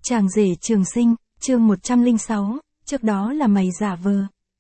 Chàng rể trường sinh, chương 106, trước đó là mày giả vờ.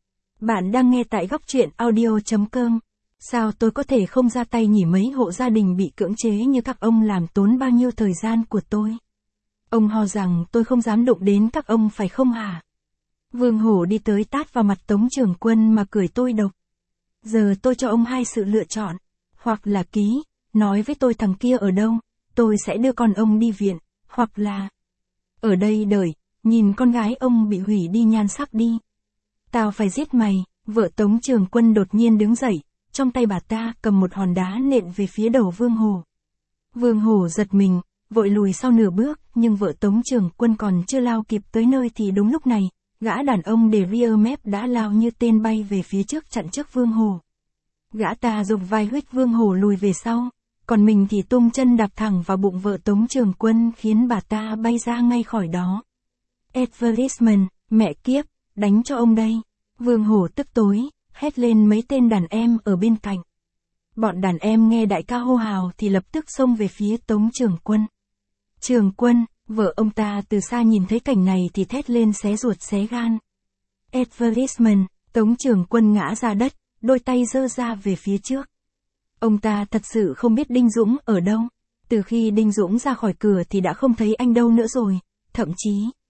Bạn đang nghe tại góc truyện audio.com. Sao tôi có thể không ra tay nhỉ, mấy hộ gia đình bị cưỡng chế như các ông làm tốn bao nhiêu thời gian của tôi. Ông ho rằng tôi không dám đụng đến các ông phải không hả? Vương Hổ đi tới tát vào mặt Tống Trường Quân mà cười tôi độc. Giờ tôi cho ông hai sự lựa chọn, hoặc là ký, nói với tôi thằng kia ở đâu, tôi sẽ đưa con ông đi viện, hoặc là ở đây đợi, nhìn con gái ông bị hủy đi nhan sắc đi. Tao phải giết mày. Vợ Tống Trường Quân đột nhiên đứng dậy, trong tay bà ta cầm một hòn đá nện về phía đầu Vương Hổ. Vương Hổ giật mình, vội lùi sau nửa bước, nhưng vợ Tống Trường Quân còn chưa lao kịp tới nơi thì đúng lúc này, gã đàn ông để ria mép đã lao như tên bay về phía trước chặn trước Vương Hổ. Gã ta dùng vai huých Vương Hổ lùi về sau, còn mình thì tung chân đạp thẳng vào bụng vợ Tống Trường Quân khiến bà ta bay ra ngay khỏi đó. Advertisement, mẹ kiếp, đánh cho ông đây. Vương Hổ tức tối, hét lên mấy tên đàn em ở bên cạnh. Bọn đàn em nghe đại ca hô hào thì lập tức xông về phía Tống Trường Quân. Trường Quân, vợ ông ta từ xa nhìn thấy cảnh này thì thét lên xé ruột xé gan. Advertisement, Tống Trường Quân ngã ra đất, đôi tay giơ ra về phía trước. Ông ta thật sự không biết Đinh Dũng ở đâu. Từ khi Đinh Dũng ra khỏi cửa thì đã không thấy anh đâu nữa rồi, thậm chí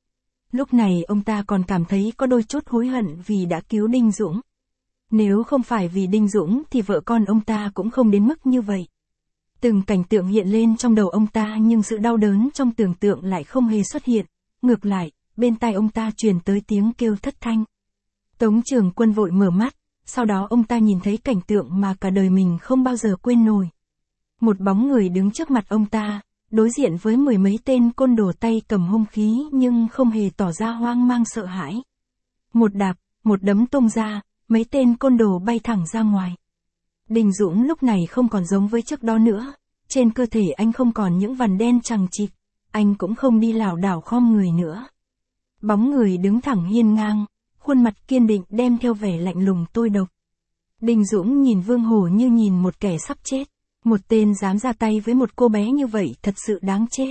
lúc này ông ta còn cảm thấy có đôi chút hối hận vì đã cứu Đinh Dũng. Nếu không phải vì Đinh Dũng thì vợ con ông ta cũng không đến mức như vậy. Từng cảnh tượng hiện lên trong đầu ông ta nhưng sự đau đớn trong tưởng tượng lại không hề xuất hiện. Ngược lại, bên tai ông ta truyền tới tiếng kêu thất thanh. Tống Trường Quân vội mở mắt, sau đó ông ta nhìn thấy cảnh tượng mà cả đời mình không bao giờ quên nổi. Một bóng người đứng trước mặt ông ta, đối diện với mười mấy tên côn đồ tay cầm hung khí nhưng không hề tỏ ra hoang mang sợ hãi. Một đạp, một đấm tung ra, mấy tên côn đồ bay thẳng ra ngoài. Đinh Dũng lúc này không còn giống với trước đó nữa, trên cơ thể anh không còn những vằn đen chằng chịt, anh cũng không đi lảo đảo khom người nữa. Bóng người đứng thẳng hiên ngang, khuôn mặt kiên định đem theo vẻ lạnh lùng tôi độc. Đinh Dũng nhìn Vương Hổ như nhìn một kẻ sắp chết. Một tên dám ra tay với một cô bé như vậy thật sự đáng chết.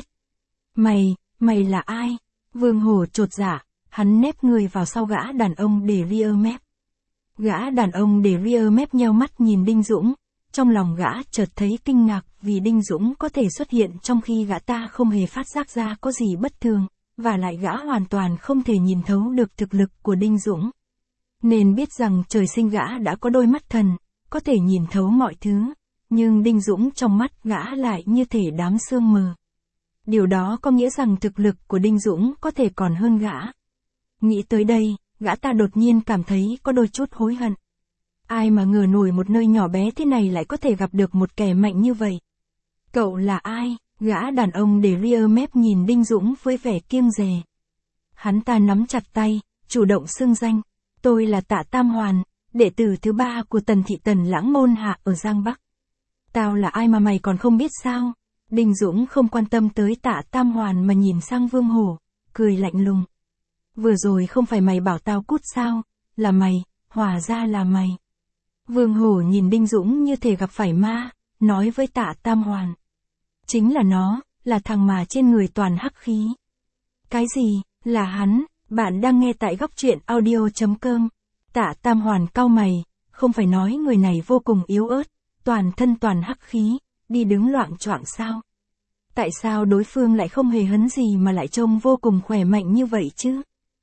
Mày là ai? Vương Hổ chột dạ, hắn nép người vào sau gã đàn ông để ria mép. Gã đàn ông để ria mép nheo mắt nhìn Đinh Dũng, trong lòng gã chợt thấy kinh ngạc vì Đinh Dũng có thể xuất hiện trong khi gã ta không hề phát giác ra có gì bất thường, và lại gã hoàn toàn không thể nhìn thấu được thực lực của Đinh Dũng. Nên biết rằng trời sinh gã đã có đôi mắt thần, có thể nhìn thấu mọi thứ. Nhưng Đinh Dũng trong mắt gã lại như thể đám sương mờ. Điều đó có nghĩa rằng thực lực của Đinh Dũng có thể còn hơn gã. Nghĩ tới đây, gã ta đột nhiên cảm thấy có đôi chút hối hận. Ai mà ngờ nổi một nơi nhỏ bé thế này lại có thể gặp được một kẻ mạnh như vậy. Cậu là ai? Gã đàn ông để ria mép nhìn Đinh Dũng với vẻ kiêng dè. Hắn ta nắm chặt tay, chủ động xưng danh. Tôi là Tạ Tam Hoàn, đệ tử thứ 3 của Tần thị Tần Lãng môn hạ ở Giang Bắc. Tao là ai mà mày còn không biết sao? Đinh Dũng không quan tâm tới Tạ Tam Hoàn mà nhìn sang Vương Hổ, cười lạnh lùng. Vừa rồi không phải mày bảo tao cút sao? Là mày, hóa ra là mày. Vương Hổ nhìn Đinh Dũng như thể gặp phải ma, nói với Tạ Tam Hoàn. Chính là nó, là thằng mà trên người toàn hắc khí. Cái gì? Là hắn? Bạn đang nghe tại góc truyện audio.com. Tạ Tam Hoàn cau mày, không phải nói người này vô cùng yếu ớt, toàn thân toàn hắc khí, đi đứng loạng choạng sao? Tại sao đối phương lại không hề hấn gì mà lại trông vô cùng khỏe mạnh như vậy chứ?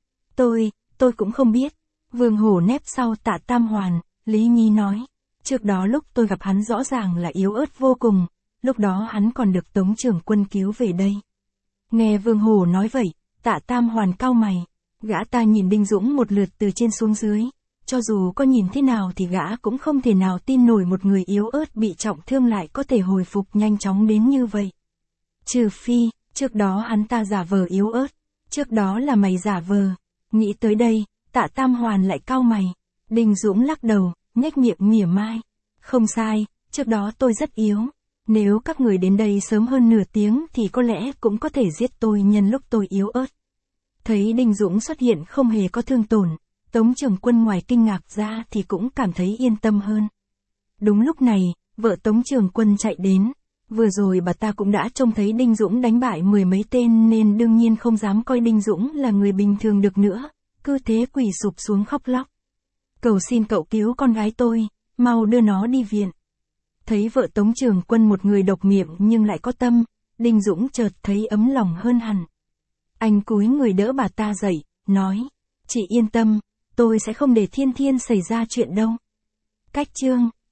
Tôi cũng không biết. Vương Hổ nép sau Tạ Tam Hoàn, Lý Nhi nói. Trước đó lúc tôi gặp hắn rõ ràng là yếu ớt vô cùng, lúc đó hắn còn được Tống Trường Quân cứu về đây. Nghe Vương Hổ nói vậy, Tạ Tam Hoàn cau mày, gã ta nhìn Đinh Dũng một lượt từ trên xuống dưới. Cho dù có nhìn thế nào thì gã cũng không thể nào tin nổi một người yếu ớt bị trọng thương lại có thể hồi phục nhanh chóng đến như vậy. Trừ phi, trước đó hắn ta giả vờ yếu ớt, trước đó là mày giả vờ. Nghĩ tới đây, Tạ Tam Hoàn lại cau mày. Đinh Dũng lắc đầu, nhếch miệng mỉa mai. Không sai, trước đó tôi rất yếu. Nếu các người đến đây sớm hơn nửa tiếng thì có lẽ cũng có thể giết tôi nhân lúc tôi yếu ớt. Thấy Đinh Dũng xuất hiện không hề có thương tổn, Tống Trường Quân ngoài kinh ngạc ra thì cũng cảm thấy yên tâm hơn. Đúng lúc này, vợ Tống Trường Quân chạy đến. Vừa rồi bà ta cũng đã trông thấy Đinh Dũng đánh bại mười mấy tên nên đương nhiên không dám coi Đinh Dũng là người bình thường được nữa, cứ thế quỳ sụp xuống khóc lóc. Cầu xin cậu cứu con gái tôi, mau đưa nó đi viện. Thấy vợ Tống Trường Quân một người độc miệng nhưng lại có tâm, Đinh Dũng chợt thấy ấm lòng hơn hẳn. Anh cúi người đỡ bà ta dậy, nói, chị yên tâm, tôi sẽ không để Thiên Thiên xảy ra chuyện đâu. Cách chương